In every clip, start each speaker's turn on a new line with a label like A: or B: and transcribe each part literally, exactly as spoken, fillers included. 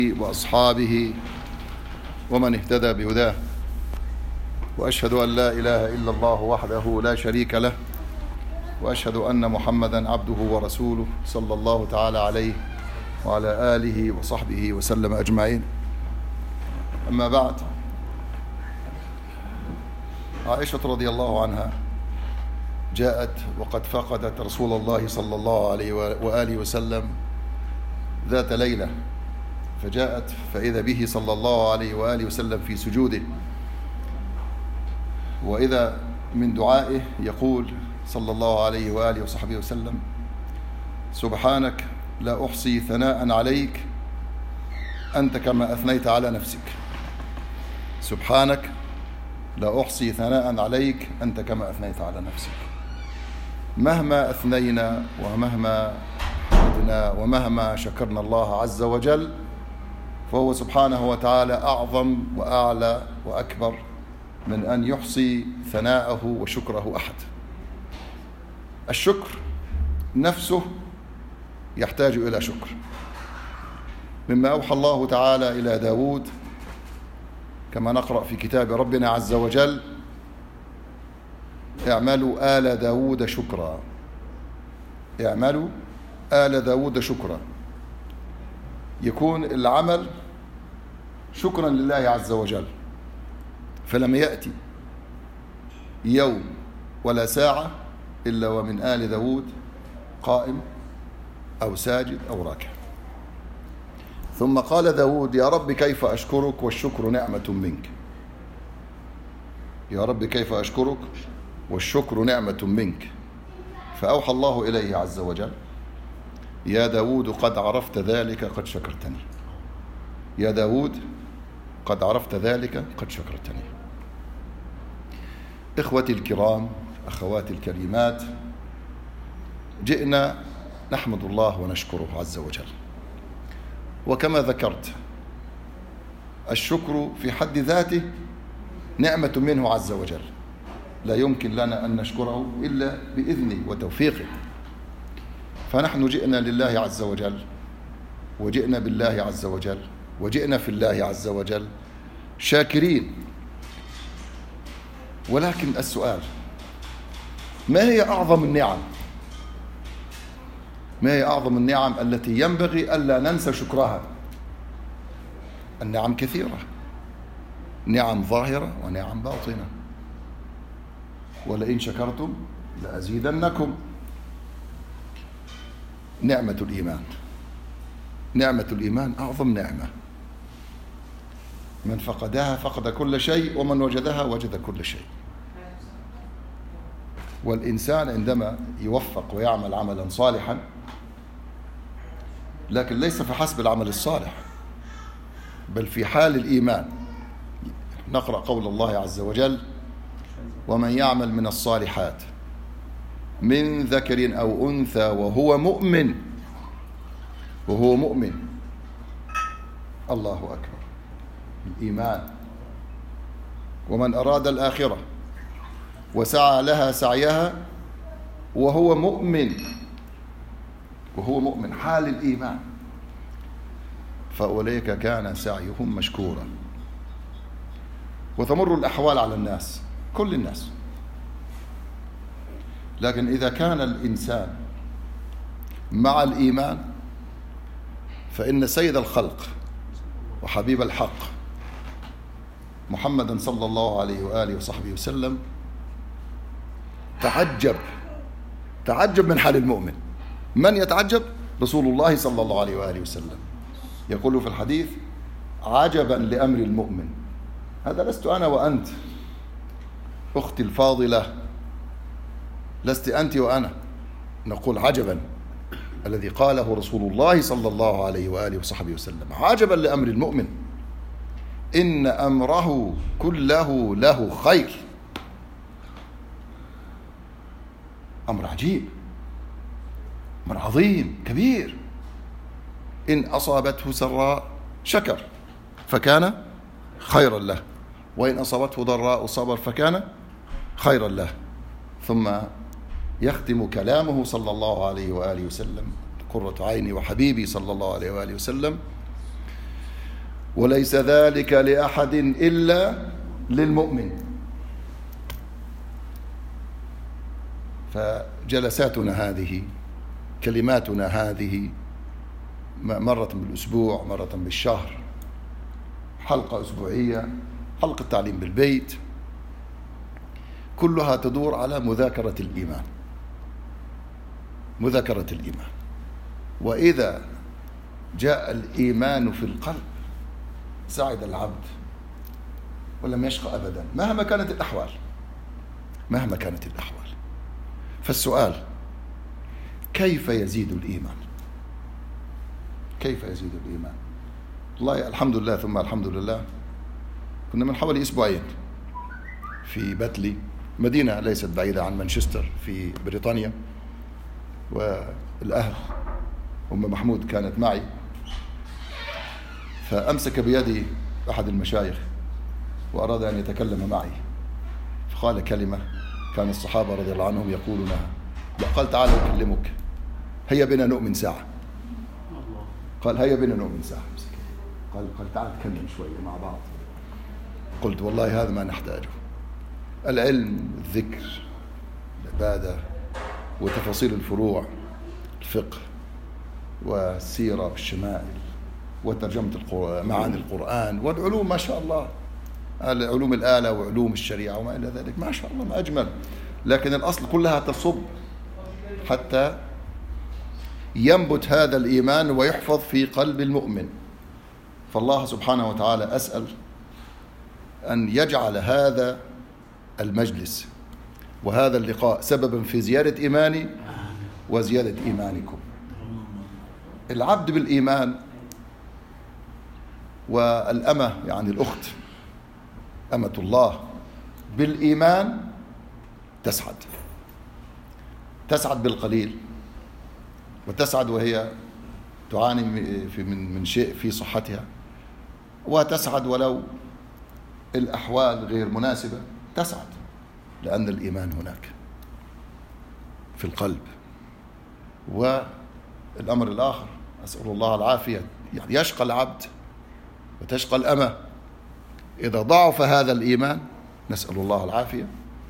A: وأصحابه ومن اهتدى بهداه، وأشهد أن لا إله إلا الله وحده لا شريك له، وأشهد أن محمدا عبده ورسوله صلى الله تعالى عليه وعلى آله وصحبه وسلم أجمعين. أما بعد، عائشة رضي الله عنها جاءت وقد فقدت رسول الله صلى الله عليه وآله وسلم ذات ليلة، فجاءت فإذا به صلى الله عليه وآله وسلم في سجوده، وإذا من دعائه يقول صلى الله عليه وآله وصحبه وسلم: سبحانك لا أحصي ثناء عليك أنت كما أثنيت على نفسك. سبحانك لا أحصي ثناء عليك أنت كما أثنيت على نفسك. مهما أثنينا ومهما حمدنا ومهما شكرنا الله عز وجل، فهو سبحانه وتعالى أعظم وأعلى وأكبر من أن يحصي ثناءه وشكره أحد. الشكر نفسه يحتاج إلى شكر، مما أوحى الله تعالى إلى داود كما نقرأ في كتاب ربنا عز وجل: اعملوا آل داود شكرا. اعملوا آل داود شكرا، يكون العمل شكرا لله عز وجل، فلم يأتي يوم ولا ساعة إلا ومن آل داود قائم أو ساجد أو راكع. ثم قال داود: يا رب كيف أشكرك والشكر نعمة منك. يا رب كيف أشكرك والشكر نعمة منك. فأوحى الله إليه عز وجل: يا داود قد عرفت ذلك قد شكرتني. يا داود قد عرفت ذلك قد شكرتني. إخوتي الكرام، أخواتي الكريمات، جئنا نحمد الله ونشكره عز وجل. وكما ذكرت، الشكر في حد ذاته نعمة منه عز وجل، لا يمكن لنا أن نشكره إلا بإذنه وتوفيقه. فنحن جئنا لله عز وجل، وجئنا بالله عز وجل، وجئنا في الله عز وجل شاكرين. ولكن السؤال: ما هي أعظم النعم؟ ما هي أعظم النعم التي ينبغي ألا ننسى شكرها؟ النعم كثيرة، نعم ظاهرة ونعم باطنة. ولئن شكرتم لأزيدنكم. نعمة الإيمان، نعمة الإيمان أعظم نعمة، من فقدها فقد كل شيء، ومن وجدها وجد كل شيء. والإنسان عندما يوفق ويعمل عملا صالحا، لكن ليس فحسب العمل الصالح، بل في حال الإيمان. نقرأ قول الله عز وجل: ومن يعمل من الصالحات من ذكر أو أنثى وهو مؤمن. وهو مؤمن. الله أكبر، الإيمان. ومن أراد الآخرة وسعى لها سعيها وهو مؤمن. وهو مؤمن، حال الإيمان. فأولئك كان سعيهم مشكورا. وتمر الأحوال على الناس، كل الناس، لكن إذا كان الإنسان مع الإيمان، فإن سيد الخلق وحبيب الحق محمدا صلى الله عليه وآله وصحبه وسلم تعجب تعجب من حال المؤمن. من يتعجب؟ رسول الله صلى الله عليه وآله وسلم يقول في الحديث: عجبا لأمر المؤمن. هذا لست أنا وأنت أختي الفاضلة، لست أنت وأنا، نقول عجبا الذي قاله رسول الله صلى الله عليه وآله وصحبه وسلم: عجبا لأمر المؤمن، إن أمره كله له خير. أمر عجيب، أمر عظيم كبير. إن أصابته سراء شكر فكان خيرا له، وإن أصابته ضراء صبر فكان خيرا له. ثم يختم كلامه صلى الله عليه وآله وسلم: قرة عيني وحبيبي صلى الله عليه وآله وسلم: وليس ذلك لأحد إلا للمؤمن. فجلساتنا هذه، كلماتنا هذه، مرة بالأسبوع، مرة بالشهر، حلقة أسبوعية، حلقة تعليم بالبيت، كلها تدور على مذاكرة الإيمان، مذاكرة الإيمان. وإذا جاء الإيمان في القلب سعد العبد ولم يشقى أبدا مهما كانت الأحوال، مهما كانت الأحوال. فالسؤال: كيف يزيد الإيمان؟ كيف يزيد الإيمان؟ والله الحمد لله ثم الحمد لله، كنا من حوالي أسبوعين في باتلي، مدينة ليست بعيدة عن مانشستر في بريطانيا، والأهل أم محمود كانت معي، فأمسك بيدي أحد المشايخ وأراد أن يتكلم معي، فقال كلمة كان الصحابة رضي الله عنهم يقولونها، قال: تعال أكلمك، هيا بنا نؤمن ساعة. قال: هيا بنا نؤمن ساعة. قال قال تعال نتكلم شوية مع بعض. قلت: والله هذا ما نحتاجه، العلم، الذكر، العبادة، وتفاصيل الفروع، الفقه والسيرة والشمائل وترجمة معاني القرآن والعلوم، ما شاء الله، علوم الآلة وعلوم الشريعة وما إلى ذلك، ما شاء الله ما أجمل. لكن الأصل كلها تصب حتى ينبت هذا الإيمان ويحفظ في قلب المؤمن. فالله سبحانه وتعالى أسأل أن يجعل هذا المجلس وهذا اللقاء سببا في زيادة إيماني وزيادة إيمانكم. العبد بالإيمان، والأمة يعني الأخت أمة الله بالإيمان تسعد، تسعد بالقليل، وتسعد وهي تعاني في من من شيء في صحتها، وتسعد ولو الأحوال غير مناسبة، تسعد لأن الإيمان هناك في القلب. والأمر الآخر، أسأل الله العافية، يعني يشقى العبد وتشقى الأمة إذا ضعف هذا الإيمان، نسأل الله العافية.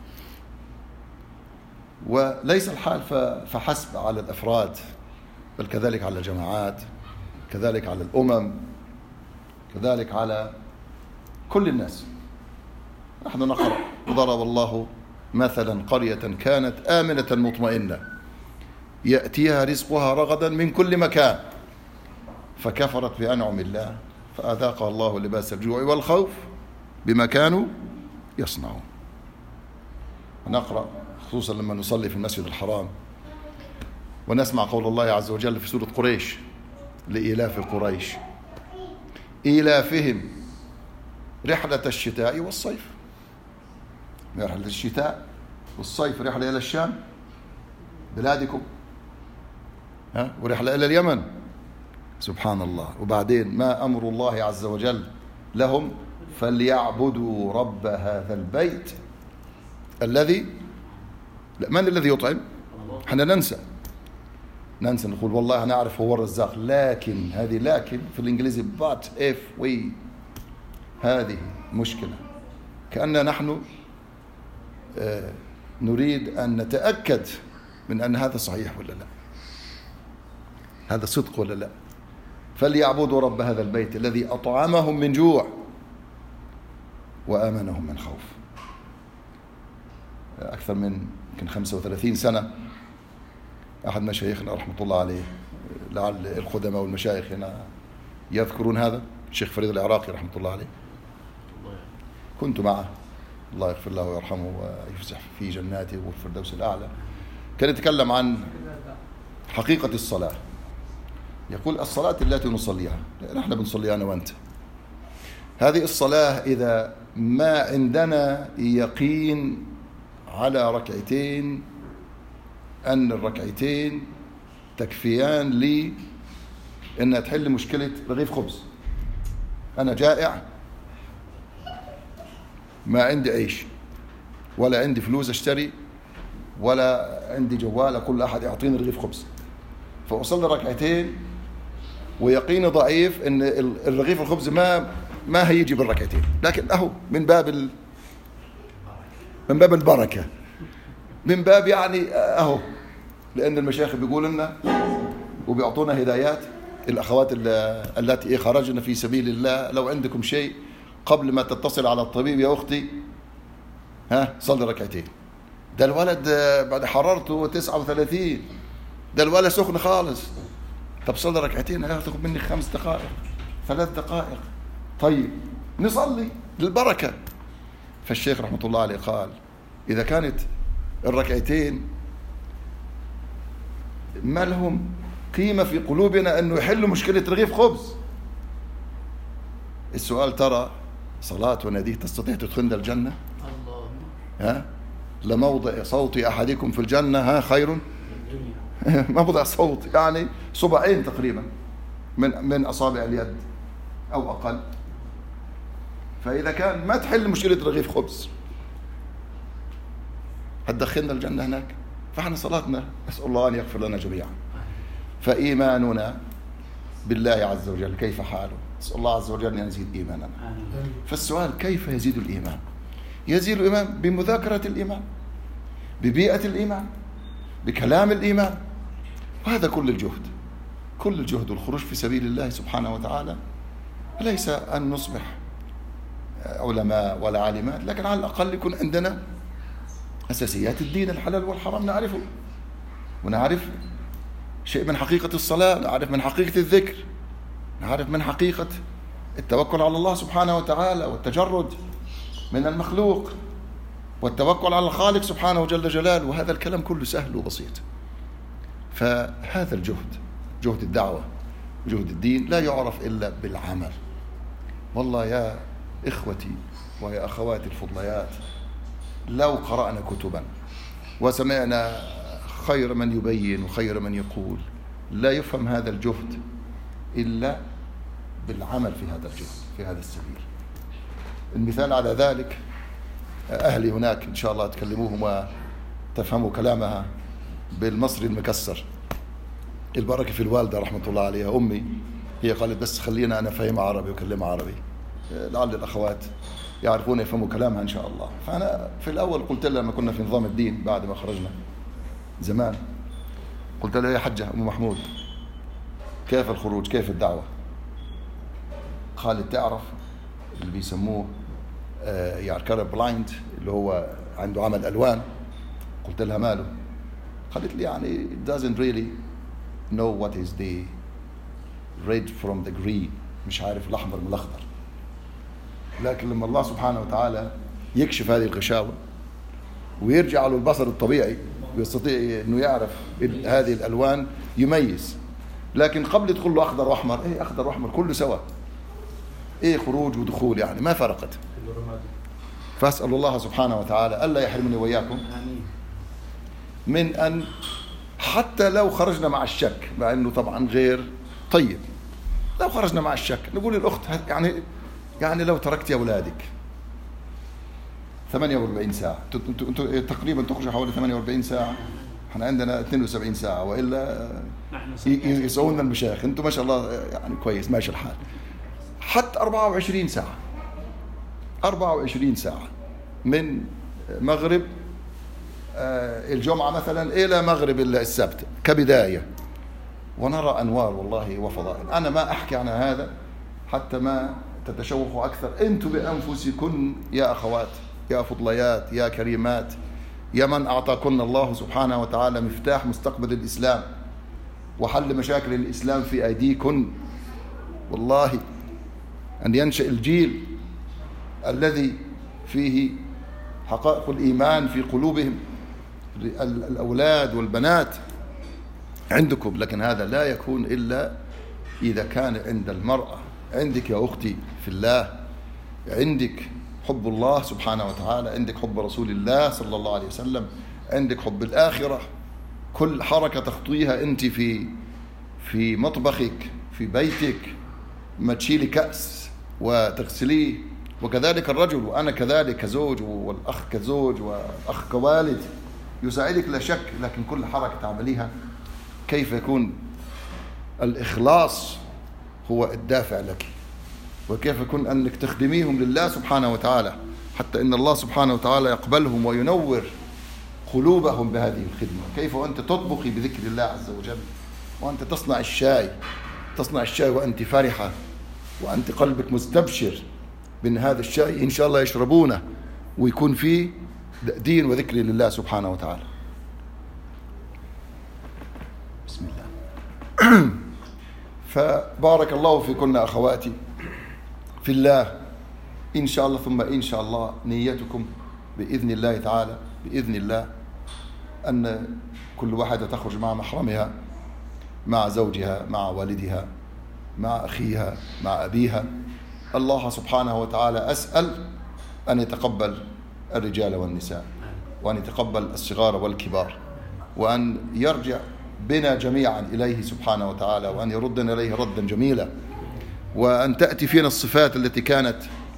A: وليس الحال فحسب على الأفراد، بل كذلك على الجماعات، كذلك على الأمم، كذلك على كل الناس. نحن نقرأ: وضرب الله مثلا قرية كانت آمنة مطمئنة يأتيها رزقها رغدا من كل مكان فكفرت بأنعم الله فأذاقها الله لباس الجوع والخوف بما كانوا يصنعون. نقرأ خصوصا لما نصلي في المسجد الحرام ونسمع قول الله عز وجل في سورة قريش: لإيلاف قريش إيلافهم رحلة الشتاء والصيف. رحلة الشتاء والصيف، رحلة إلى الشام بلادكم، ها، ورحلة إلى اليمن، سبحان الله. وبعدين ما أمر الله عز وجل لهم: فليعبدوا رب هذا البيت الذي، لا، من الذي يطعم؟ احنا ننسى ننسى نقول والله نعرف هو الرزاق، لكن هذه لكن في الإنجليزي but if we، هذه مشكلة. كأننا نحن آه نريد أن نتأكد من أن هذا صحيح ولا لا، هذا صدق ولا لا. فليعبدوا رب هذا البيت الذي أطعمهم من جوع وآمنهم من خوف. أكثر من يمكن خمسة وثلاثين سنة أحد مشايخنا رحمة الله عليه، لعل القدماء والمشايخ هنا يذكرون هذا، الشيخ فريد العراقي رحمة الله عليه، كنت معه، الله يغفر له ويرحمه ويفسح في جناته والفردوس الأعلى. كان يتكلم عن حقيقة الصلاة، يقول: الصلاة التي نصليها، نحن بنصليها أنا وأنت، هذه الصلاة إذا ما عندنا يقين على ركعتين أن الركعتين تكفيان لي أنها تحل مشكلة رغيف خبز، أنا جائع، ما عندي عيش ولا عندي فلوس أشتري ولا عندي جوال أقول لأحد يعطيني رغيف خبز، فأصلي ركعتين ويقيني ضعيف ان الرغيف الخبز ما ما هيجي بالركعتين، لكن اهو من باب ال... من باب البركه، من باب يعني اهو، لان المشايخ بيقول لنا وبيعطونا هدايات الاخوات التي خرجنا في سبيل الله، لو عندكم شيء قبل ما تتصل على الطبيب يا اختي ها صلي ركعتين. ده الولد بعد حرارته تسعة وثلاثين، ده الولد سخن خالص. طب صلي ركعتين هتاخد مني خمس دقائق ثلاث دقائق، طيب نصلي للبركة. فالشيخ رحمة الله عليه قال إذا كانت الركعتين ما لهم قيمة في قلوبنا أنه يحلوا مشكلة رغيف خبز، السؤال ترى صلاتنا دي تستطيع تدخلنا الجنة؟ ها لموضع صوت أحدكم في الجنة ها خير موضع صوت يعني صبعين تقريبا من من أصابع اليد أو أقل. فإذا كان ما تحل مشكلة رغيف خبز هتدخلنا الجنة هناك، فاحنا صلاتنا أسأل الله أن يغفر لنا جميعا. فإيماننا بالله عز وجل كيف حاله؟ أسأل الله عز وجل أن يزيد إيماننا. فالسؤال كيف يزيد الإيمان؟ يزيد الإيمان بمذاكرة الإيمان، ببيئة الإيمان، بكلام الإيمان، وهذا كل الجهد، كل الجهد والخروج في سبيل الله سبحانه وتعالى. ليس أن نصبح علماء ولا عالمات، لكن على الأقل يكون عندنا أساسيات الدين، الحلال والحرام نعرفه، ونعرف شيء من حقيقة الصلاة، نعرف من حقيقة الذكر، نعرف من حقيقة التوكل على الله سبحانه وتعالى، والتجرد من المخلوق، والتوكل على الخالق سبحانه وجل جلاله. وهذا الكلام كله سهل وبسيط. فهذا الجهد، جهد الدعوة وجهد الدين، لا يعرف إلا بالعمل. والله يا إخوتي ويا أخواتي الفضليات، لو قرأنا كتبا وسمعنا خير من يبين وخير من يقول، لا يفهم هذا الجهد إلا بالعمل في هذا الجهد في هذا السبيل. المثال على ذلك أهلي هناك إن شاء الله تكلموهم وتفهموا كلامها بالمصري المكسر. البركة في الوالدة رحمة الله عليها، أمي هي قالت بس خلينا أنا فاهم عربي وكلمها عربي، لعل الأخوات يعرفون يفهموا كلامها إن شاء الله. فأنا في الأول قلت لها لما كنا في نظام الدين بعد ما خرجنا زمان، قلت لها يا حجة أم محمود كيف الخروج كيف الدعوة؟ قالت تعرف اللي بيسموه آه يعني كلر بلايند، اللي هو عنده عمل ألوان. قلت لها ماله؟ قالت لي يعني it doesn't really know what is the red from the green، مش عارف الأحمر من الأخضر. لكن لما الله سبحانه وتعالى يكشف هذه الغشاوة ويرجع له البصر الطبيعي ويستطيع انه يعرف هذه الالوان يميز. لكن قبل يدخل له اخضر واحمر، ايه اخضر واحمر كله سوا، ايه خروج ودخول يعني ما فرقت. فاسال الله سبحانه وتعالى الا يحرمني واياكم من ان حتى لو خرجنا مع الشك، مع انه طبعا غير طيب، لو خرجنا مع الشك نقول للاخت يعني يعني لو تركت اولادك ثمانية وأربعين ساعة تقريبا تخرج حوالي ثمانية وأربعين ساعة، احنا عندنا اثنين وسبعين ساعة والا يسوون المشايخ، انتم ما شاء الله يعني كويس ماشي الحال. حتى أربعة وعشرين ساعة أربعة وعشرين ساعة من مغرب الجمعة مثلا إلى مغرب السبت كبداية، ونرى أنوار والله وفضائل. أنا ما أحكي عن هذا حتى ما تتشوقوا أكثر. أنتم بأنفسكن يا أخوات يا فضليات يا كريمات، يا من أعطاكن الله سبحانه وتعالى مفتاح مستقبل الإسلام وحل مشاكل الإسلام في أيديكن. والله أن ينشأ الجيل الذي فيه حقائق الإيمان في قلوبهم، الأولاد والبنات عندكم. لكن هذا لا يكون إلا إذا كان عند المرأة، عندك يا أختي في الله، عندك حب الله سبحانه وتعالى، عندك حب رسول الله صلى الله عليه وسلم، عندك حب الآخرة. كل حركة تخطيها أنت في في مطبخك في بيتك، ما تشيلي كأس وتغسليه، وكذلك الرجل، وأنا كذلك كزوج، والأخ كزوج، والأخ كوالد يساعدك لا شك. لكن كل حركة تعمليها كيف يكون الإخلاص هو الدافع لك، وكيف يكون أنك تخدميهم لله سبحانه وتعالى، حتى إن الله سبحانه وتعالى يقبلهم وينور قلوبهم بهذه الخدمة. كيف وأنت تطبخي بذكر الله عز وجل، وأنت تصنع الشاي تصنع الشاي وأنت فرحة، وأنت قلبك مستبشر بأن هذا الشاي إن شاء الله يشربونه ويكون فيه دين وذكر لله سبحانه وتعالى. بسم الله. فبارك الله فيكن أخواتي في الله إن شاء الله، ثم إن شاء الله نيتكم بإذن الله تعالى بإذن الله أن كل واحدة تخرج مع محرمها، مع زوجها، مع والدها، مع أخيها، مع أبيها. الله سبحانه وتعالى أسأل أن يتقبل الرجال والنساء، وأن يتقبل الصغار والكبار، وأن يرجع بنا جميعا إليه سبحانه وتعالى، وأن يردنا إليه ردا جميلا، وأن تأتي فينا الصفات التي كانت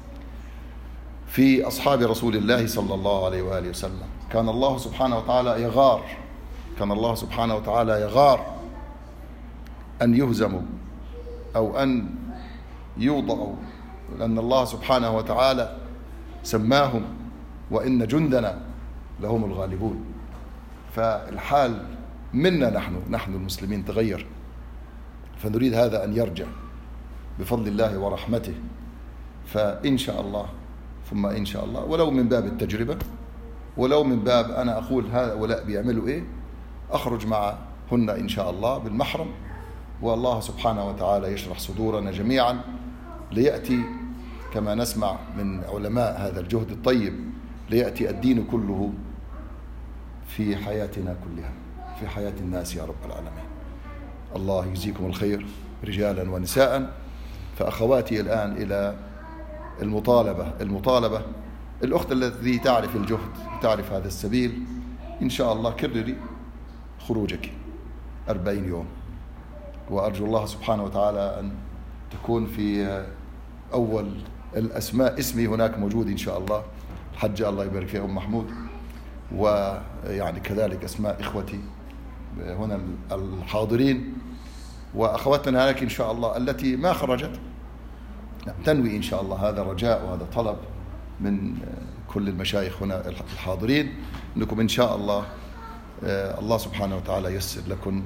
A: في أصحاب رسول الله صلى الله عليه وآله وسلم. كان الله سبحانه وتعالى يغار كان الله سبحانه وتعالى يغار أن يهزموا أو أن يوضعوا، لأن الله سبحانه وتعالى سماهم وإن جندنا لهم الغالبون. فالحال منا نحن نحن المسلمين تغير، فنريد هذا أن يرجع بفضل الله ورحمته. فإن شاء الله ثم إن شاء الله، ولو من باب التجربة، ولو من باب أنا أقول هؤلاء بيعملوا إيه، أخرج معهن إن شاء الله بالمحرم، والله سبحانه وتعالى يشرح صدورنا جميعا ليأتي كما نسمع من علماء هذا الجهد الطيب، ليأتي الدين كله في حياتنا كلها، في حياة الناس يا رب العالمين. الله يجزيكم الخير رجالا ونساء. فأخواتي الآن إلى المطالبة المطالبة الأخت التي تعرف الجهد، تعرف هذا السبيل، إن شاء الله كرري خروجك أربعين يوم، وأرجو الله سبحانه وتعالى أن تكون في أول الأسماء اسمي هناك موجود إن شاء الله، الحجة الله يبارك فيها أم محمود، ويعني كذلك أسماء إخوتي هنا الحاضرين، وأخواتنا هناك إن شاء الله التي ما خرجت تنوي إن شاء الله. هذا رجاء وهذا طلب من كل المشايخ هنا الحاضرين، أنكم إن شاء الله الله سبحانه وتعالى ييسر لكم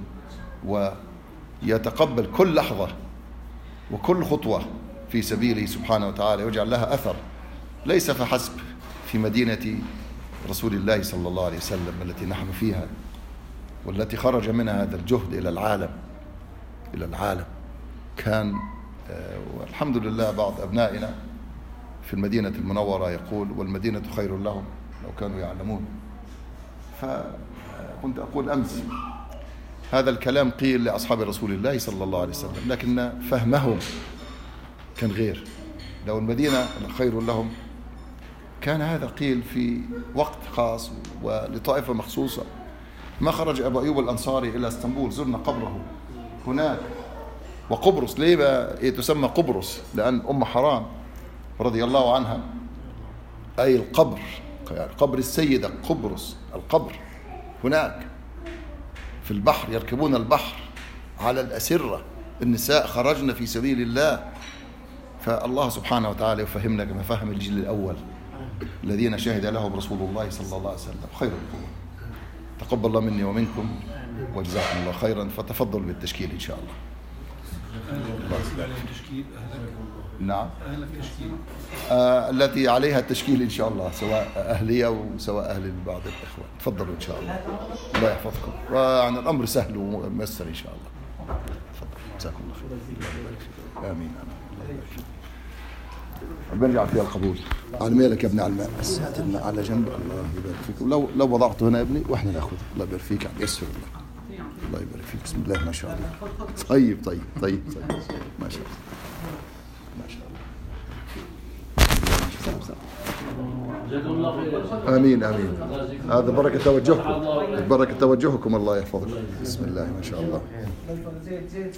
A: ويتقبل كل لحظة وكل خطوة في سبيله سبحانه وتعالى، ويجعل لها أثر، ليس فحسب في مدينة رسول الله صلى الله عليه وسلم التي نحن فيها، والتي خرج منها هذا الجهد إلى العالم إلى العالم. كان والحمد لله بعض أبنائنا في المدينة المنورة يقول: والمدينة خير لهم لو كانوا يعلمون. فكنت أقول أمس هذا الكلام قيل لأصحاب رسول الله صلى الله عليه وسلم، لكن فهمهم كان غير. لو المدينة خير لهم كان هذا قيل في وقت خاص ولطائفة مخصوصة. ما خرج أبو أيوب الأنصاري إلى اسطنبول، زرنا قبره هناك. وقبرص ليه بقى تسمى قبرص؟ لأن أم حرام رضي الله عنها، أي القبر، يعني قبر السيدة قبرص، القبر هناك في البحر، يركبون البحر على الأسرة، النساء خرجنا في سبيل الله. فالله سبحانه وتعالى يفهمنا كما فهم الجيل الأول الذين شهد لهم رسول الله صلى الله عليه وسلم خير القرون. تقبل الله مني ومنكم وجزاكم الله خيرا. فتفضلوا بالتشكيل إن شاء الله. نعم، آه التي عليها التشكيل إن شاء الله، سواء أهلية أو سواء أهل بعض الإخوة. تفضلوا إن شاء الله، الله يحفظكم، وعن الأمر سهل وميسر إن شاء الله. تفضلوا، جزاكم الله خير. الله يبارك فيكم. آمين. الله يبارك فيكم. بنرجع فيها القبول. على مالك يا ابني، على الماء بس هاتنا على جنب. الله يبارك فيكم. لو لو وضعته هنا يا ابني واحنا ناخذ. الله يبارك فيك، عم يسر الله. الله يبارك فيك. بسم الله ما شاء الله. طيب طيب طيب طيب ما شاء الله ما شاء الله. آمين آمين. هذا بركة توجهكم، بركة توجهكم. الله يحفظكم. بسم الله ما شاء الله.